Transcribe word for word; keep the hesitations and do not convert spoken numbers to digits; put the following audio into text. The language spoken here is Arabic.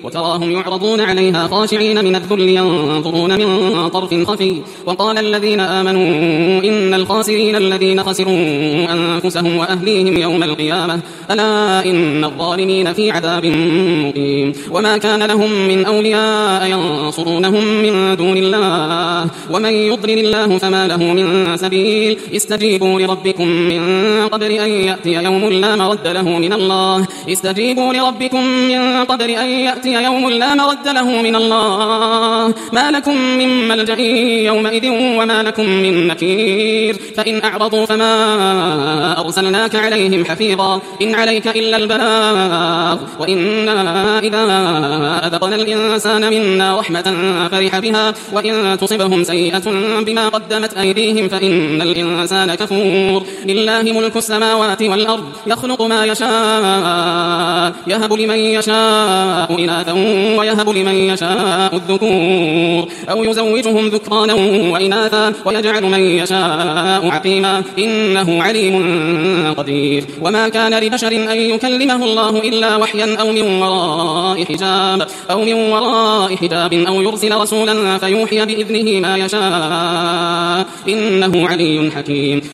وتراهم يعرضون عليها خاشعين من الذل ينظرون من طرف خفي. وقال الذين آمنوا إن الخاسرين الذين خسروا أنفسهم وأهليهم يوم القيامة ألا إن الظالمين في عذاب مقيم. وما كان لهم من أولياء ينصرونهم من دون الله ومن يضلل الله فما له من سبيل. استجيبوا لربكم من قبل أن يأتي يوم لا مرد له من الله استجيبوا لربكم من قبل أن يأتي يوم لا مرد له من الله ما لكم من ملجأ يومئذ وما لكم من نكير. فإن أعرضوا فما أرسلناك عليهم حفيظا إن عليك إلا البلاغ وإنا إذا أذقنا الإنسان منا رحمة فرح بها وإن تصبهم سيئة بما قدمت أيديهم فإن الإنسان كفور. لله ملك السماوات والأرض يخلق ما يشاء يهب لمن يشاء إناثا ويهب لمن يشاء الذكور أو يزوجهم ذكرانا وإناثا ويجعل من يشاء عقيما إنه عليم قدير. وما كان لبشر أن يكلمه الله إلا وحيا أو من وراء حجاب أو من وراء حجاب أو يرسل رسولا فيوحي بإذنه ما يشاء إنه علي حكيم.